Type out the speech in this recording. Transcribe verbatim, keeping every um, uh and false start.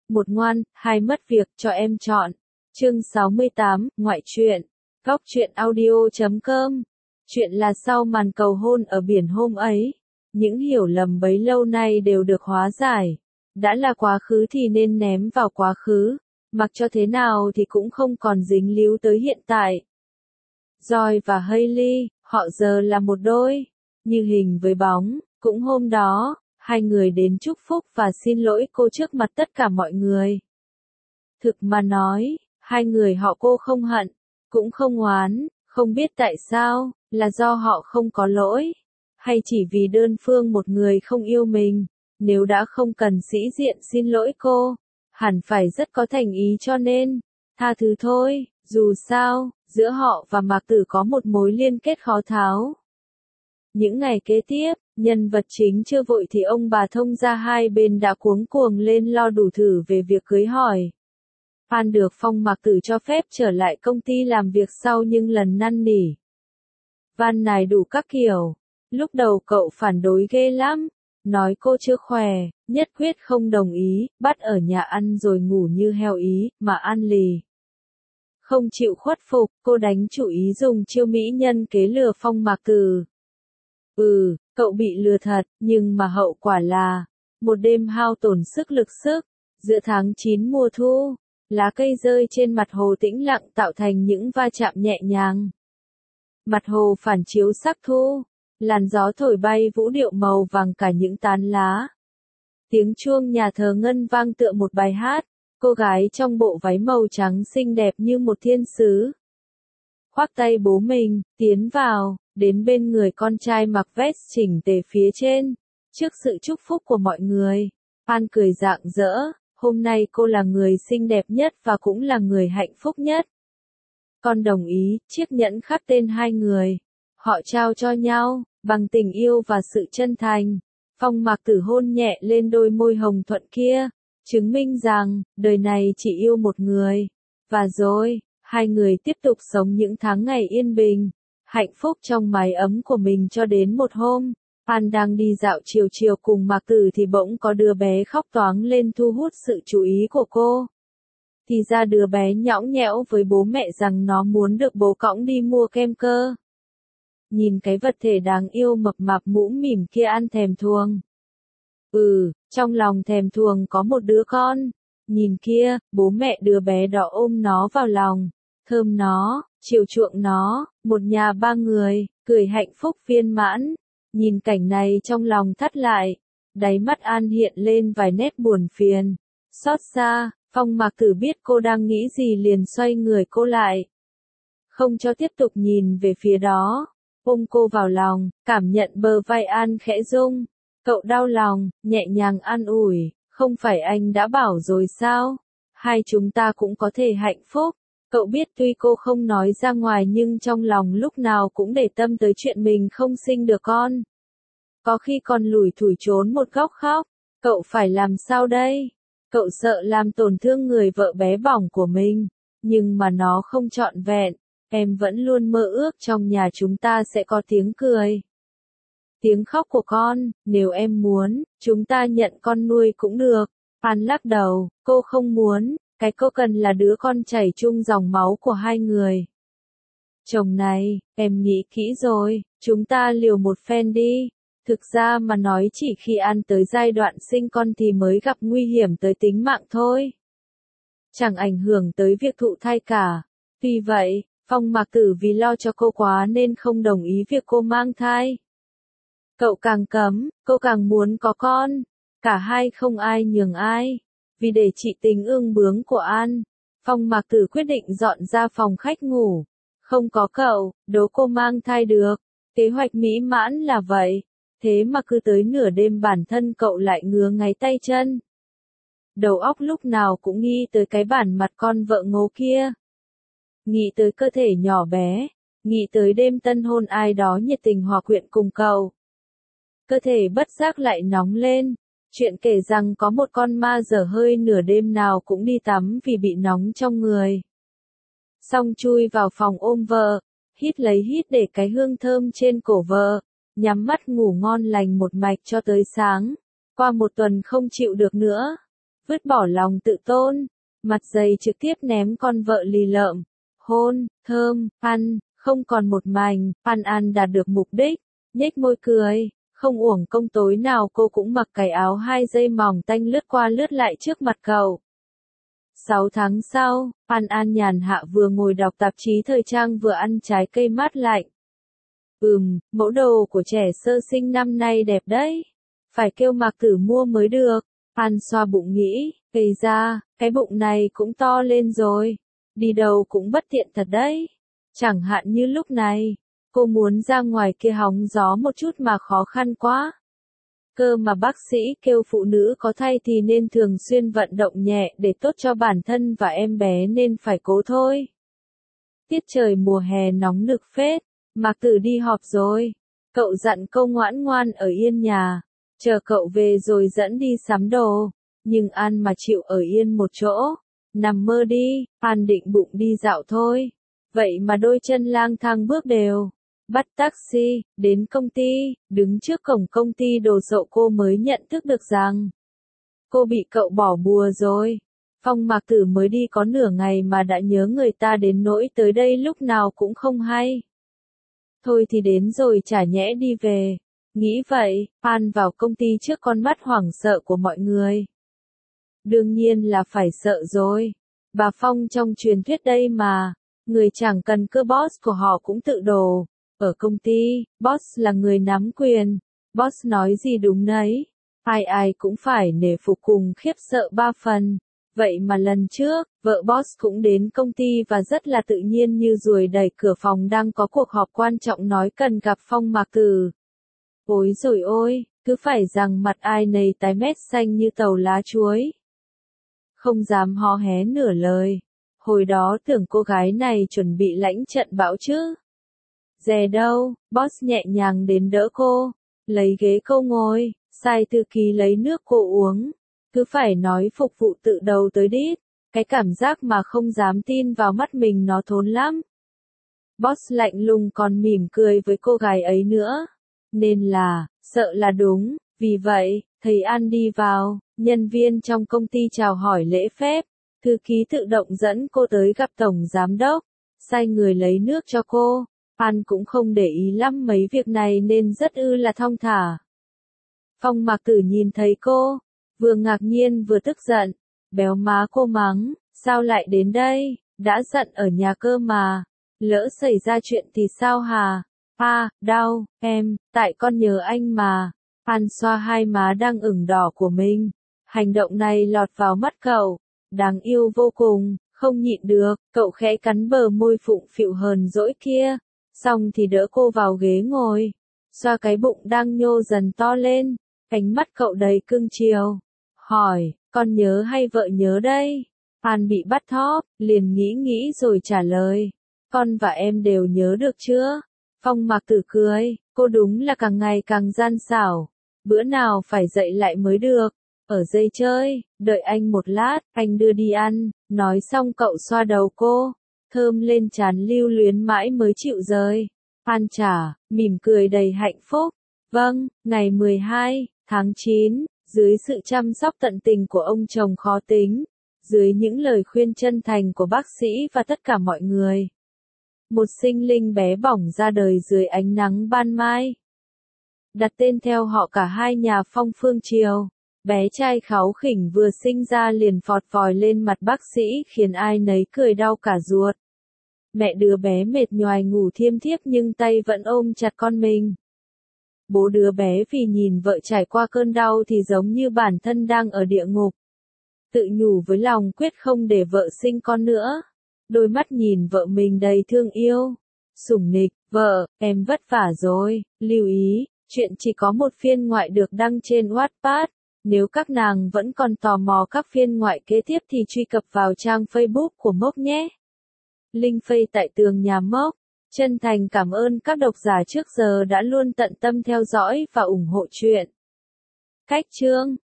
một ngoan, hai mất việc, cho em chọn. Chương sáu mươi tám, ngoại truyện. Góc truyện audio chấm com. Chuyện là sau màn cầu hôn ở biển hôm ấy, những hiểu lầm bấy lâu nay đều được hóa giải. Đã là quá khứ thì nên ném vào quá khứ, mặc cho thế nào thì cũng không còn dính líu tới hiện tại. Joy và Hailey, họ giờ là một đôi, như hình với bóng. Cũng hôm đó, hai người đến chúc phúc và xin lỗi cô trước mặt tất cả mọi người. Thực mà nói, hai người họ cô không hận, cũng không oán, không biết tại sao, là do họ không có lỗi, hay chỉ vì đơn phương một người không yêu mình. Nếu đã không cần sĩ diện xin lỗi cô, hẳn phải rất có thành ý cho nên, tha thứ thôi. Dù sao, giữa họ và Mạc Tử có một mối liên kết khó tháo. Những ngày kế tiếp, nhân vật chính chưa vội thì ông bà thông gia hai bên đã cuống cuồng lên lo đủ thử về việc cưới hỏi. Phan được Phong Mạc Tử cho phép trở lại công ty làm việc sau nhưng lần năn nỉ. Van nài đủ các kiểu. Lúc đầu cậu phản đối ghê lắm, nói cô chưa khỏe, nhất quyết không đồng ý, bắt ở nhà ăn rồi ngủ như heo ý, mà ăn lì. Không chịu khuất phục, cô đánh chủ ý dùng chiêu mỹ nhân kế lừa Phong Mạc Tử. Ừ, cậu bị lừa thật, nhưng mà hậu quả là một đêm hao tổn sức lực sức. Giữa tháng chín mùa thu, lá cây rơi trên mặt hồ tĩnh lặng tạo thành những va chạm nhẹ nhàng. Mặt hồ phản chiếu sắc thu, làn gió thổi bay vũ điệu màu vàng cả những tán lá. Tiếng chuông nhà thờ ngân vang tựa một bài hát. Cô gái trong bộ váy màu trắng xinh đẹp như một thiên sứ. Khoác tay bố mình, tiến vào, đến bên người con trai mặc vest chỉnh tề phía trên. Trước sự chúc phúc của mọi người, Phan cười rạng rỡ, hôm nay cô là người xinh đẹp nhất và cũng là người hạnh phúc nhất. Con đồng ý, chiếc nhẫn khắc tên hai người. Họ trao cho nhau, bằng tình yêu và sự chân thành. Phong Mạc Tử hôn nhẹ lên đôi môi hồng thuận kia, chứng minh rằng, đời này chỉ yêu một người. Và rồi, hai người tiếp tục sống những tháng ngày yên bình, hạnh phúc trong mái ấm của mình cho đến một hôm, Phan đang đi dạo chiều chiều cùng Mạc Tử thì bỗng có đứa bé khóc toáng lên thu hút sự chú ý của cô. Thì ra đứa bé nhõng nhẽo với bố mẹ rằng nó muốn được bố cõng đi mua kem cơ. Nhìn cái vật thể đáng yêu mập mạp mũm mỉm kia ăn thèm thuồng. Ừ, trong lòng thèm thuồng có một đứa con. Nhìn kia, bố mẹ đứa bé đó ôm nó vào lòng, thơm nó, chiều chuộng nó, một nhà ba người, cười hạnh phúc viên mãn. Nhìn cảnh này trong lòng thắt lại, đáy mắt An hiện lên vài nét buồn phiền. Xót xa, Phong Mạc Tử biết cô đang nghĩ gì liền xoay người cô lại. Không cho tiếp tục nhìn về phía đó, ôm cô vào lòng, cảm nhận bờ vai An khẽ rung. Cậu đau lòng, nhẹ nhàng an ủi, không phải anh đã bảo rồi sao? Hai chúng ta cũng có thể hạnh phúc. Cậu biết tuy cô không nói ra ngoài nhưng trong lòng lúc nào cũng để tâm tới chuyện mình không sinh được con. Có khi còn lủi thủi trốn một góc khóc. Cậu phải làm sao đây? Cậu sợ làm tổn thương người vợ bé bỏng của mình. Nhưng mà nó không trọn vẹn. Em vẫn luôn mơ ước trong nhà chúng ta sẽ có tiếng cười. Tiếng khóc của con, nếu em muốn, chúng ta nhận con nuôi cũng được. Phan lắc đầu, cô không muốn, cái cô cần là đứa con chảy chung dòng máu của hai người. Chồng này, em nghĩ kỹ rồi, chúng ta liều một phen đi. Thực ra mà nói chỉ khi An tới giai đoạn sinh con thì mới gặp nguy hiểm tới tính mạng thôi. Chẳng ảnh hưởng tới việc thụ thai cả. Tuy vậy, Phong Mạc Tử vì lo cho cô quá nên không đồng ý việc cô mang thai. Cậu càng cấm, cô càng muốn có con. Cả hai không ai nhường ai. Vì để trị tính ương bướng của An, Phong Mạc Tử quyết định dọn ra phòng khách ngủ. Không có cậu, đố cô mang thai được. Kế hoạch mỹ mãn là vậy. Thế mà cứ tới nửa đêm bản thân cậu lại ngứa ngáy tay chân. Đầu óc lúc nào cũng nghĩ tới cái bản mặt con vợ ngố kia. Nghĩ tới cơ thể nhỏ bé. Nghĩ tới đêm tân hôn ai đó nhiệt tình hòa quyện cùng cậu. Cơ thể bất giác lại nóng lên. Chuyện kể rằng có một con ma dở hơi nửa đêm nào cũng đi tắm vì bị nóng trong người. Xong chui vào phòng ôm vợ, hít lấy hít để cái hương thơm trên cổ vợ, nhắm mắt ngủ ngon lành một mạch cho tới sáng. Qua một tuần không chịu được nữa, vứt bỏ lòng tự tôn, mặt dày trực tiếp ném con vợ lì lợm. Hôn, thơm, ăn, không còn một mảnh, An An đạt được mục đích, nhếch môi cười, không uổng công tối nào cô cũng mặc cái áo hai dây mỏng tanh lướt qua lướt lại trước mặt cậu. Sáu tháng sau, An An nhàn hạ vừa ngồi đọc tạp chí thời trang vừa ăn trái cây mát lạnh. Ừm, mẫu đồ của trẻ sơ sinh năm nay đẹp đấy. Phải kêu Mạc Tử mua mới được. An xoa bụng nghĩ, gây ra, cái bụng này cũng to lên rồi. Đi đâu cũng bất tiện thật đấy. Chẳng hạn như lúc này, cô muốn ra ngoài kia hóng gió một chút mà khó khăn quá. Cơ mà bác sĩ kêu phụ nữ có thai thì nên thường xuyên vận động nhẹ để tốt cho bản thân và em bé nên phải cố thôi. Tiết trời mùa hè nóng nực phết, Mạc Tử đi họp rồi. Cậu dặn câu ngoãn ngoan ở yên nhà, chờ cậu về rồi dẫn đi sắm đồ. Nhưng An mà chịu ở yên một chỗ, nằm mơ đi, An định bụng đi dạo thôi. Vậy mà đôi chân lang thang bước đều. Bắt taxi, đến công ty, đứng trước cổng công ty đồ sộ cô mới nhận thức được rằng cô bị cậu bỏ bùa rồi. Phong Mạc Tử mới đi có nửa ngày mà đã nhớ người ta đến nỗi tới đây lúc nào cũng không hay. Thôi thì đến rồi chả nhẽ đi về. Nghĩ vậy, An vào công ty trước con mắt hoảng sợ của mọi người. Đương nhiên là phải sợ rồi. Bà Phong trong truyền thuyết đây mà, người chẳng cần cơ boss của họ cũng tự đồ. Ở công ty, boss là người nắm quyền. Boss nói gì đúng nấy. Ai ai cũng phải nể phục cùng khiếp sợ ba phần. Vậy mà lần trước, vợ boss cũng đến công ty và rất là tự nhiên như ruồi đẩy cửa phòng đang có cuộc họp quan trọng nói cần gặp Phong Mạc Tử. Ôi rồi ôi, cứ phải rằng mặt ai nấy tái mét xanh như tàu lá chuối. Không dám hó hé nửa lời. Hồi đó tưởng cô gái này chuẩn bị lãnh trận bão chứ. Dè đâu, boss nhẹ nhàng đến đỡ cô, lấy ghế cô ngồi, sai thư ký lấy nước cô uống. Cứ phải nói phục vụ tự đầu tới đít, cái cảm giác mà không dám tin vào mắt mình nó thốn lắm. Boss lạnh lùng còn mỉm cười với cô gái ấy nữa. Nên là, sợ là đúng, vì vậy, thầy An đi vào, nhân viên trong công ty chào hỏi lễ phép, thư ký tự động dẫn cô tới gặp tổng giám đốc, sai người lấy nước cho cô. An cũng không để ý lắm mấy việc này nên rất ư là thong thả. Phong Mạc Tử nhìn thấy cô, vừa ngạc nhiên vừa tức giận, béo má cô mắng, sao lại đến đây, đã giận ở nhà cơ mà, lỡ xảy ra chuyện thì sao hả? À, đau, em, tại con nhớ anh mà. An xoa hai má đang ửng đỏ của mình. Hành động này lọt vào mắt cậu, đáng yêu vô cùng, không nhịn được, cậu khẽ cắn bờ môi phụng phịu hờn dỗi kia. Xong thì đỡ cô vào ghế ngồi, xoa cái bụng đang nhô dần to lên, ánh mắt cậu đầy cưng chiều. Hỏi, con nhớ hay vợ nhớ đây? An bị bắt thóp, liền nghĩ nghĩ rồi trả lời. Con và em đều nhớ được chưa? Phong Mạc Tử cười, cô đúng là càng ngày càng gian xảo. Bữa nào phải dậy lại mới được. Ở dây chơi, đợi anh một lát, anh đưa đi ăn. Nói xong cậu xoa đầu cô, thơm lên trán lưu luyến mãi mới chịu rời. An trả, mỉm cười đầy hạnh phúc. Vâng, ngày mười hai tháng chín, dưới sự chăm sóc tận tình của ông chồng khó tính, dưới những lời khuyên chân thành của bác sĩ và tất cả mọi người, một sinh linh bé bỏng ra đời dưới ánh nắng ban mai. Đặt tên theo họ cả hai nhà Phong Phương Triều. Bé trai kháu khỉnh vừa sinh ra liền phọt vòi lên mặt bác sĩ khiến ai nấy cười đau cả ruột. Mẹ đứa bé mệt nhoài ngủ thiêm thiếp nhưng tay vẫn ôm chặt con mình. Bố đứa bé vì nhìn vợ trải qua cơn đau thì giống như bản thân đang ở địa ngục. Tự nhủ với lòng quyết không để vợ sinh con nữa. Đôi mắt nhìn vợ mình đầy thương yêu. Sủng nịch, vợ, em vất vả rồi, lưu ý, chuyện chỉ có một phiên ngoại được đăng trên Wattpad. Nếu các nàng vẫn còn tò mò các phiên ngoại kế tiếp thì truy cập vào trang Facebook của Mốc nhé. Link Face tại tường nhà Mốc. Chân thành cảm ơn các độc giả trước giờ đã luôn tận tâm theo dõi và ủng hộ chuyện. Cách chương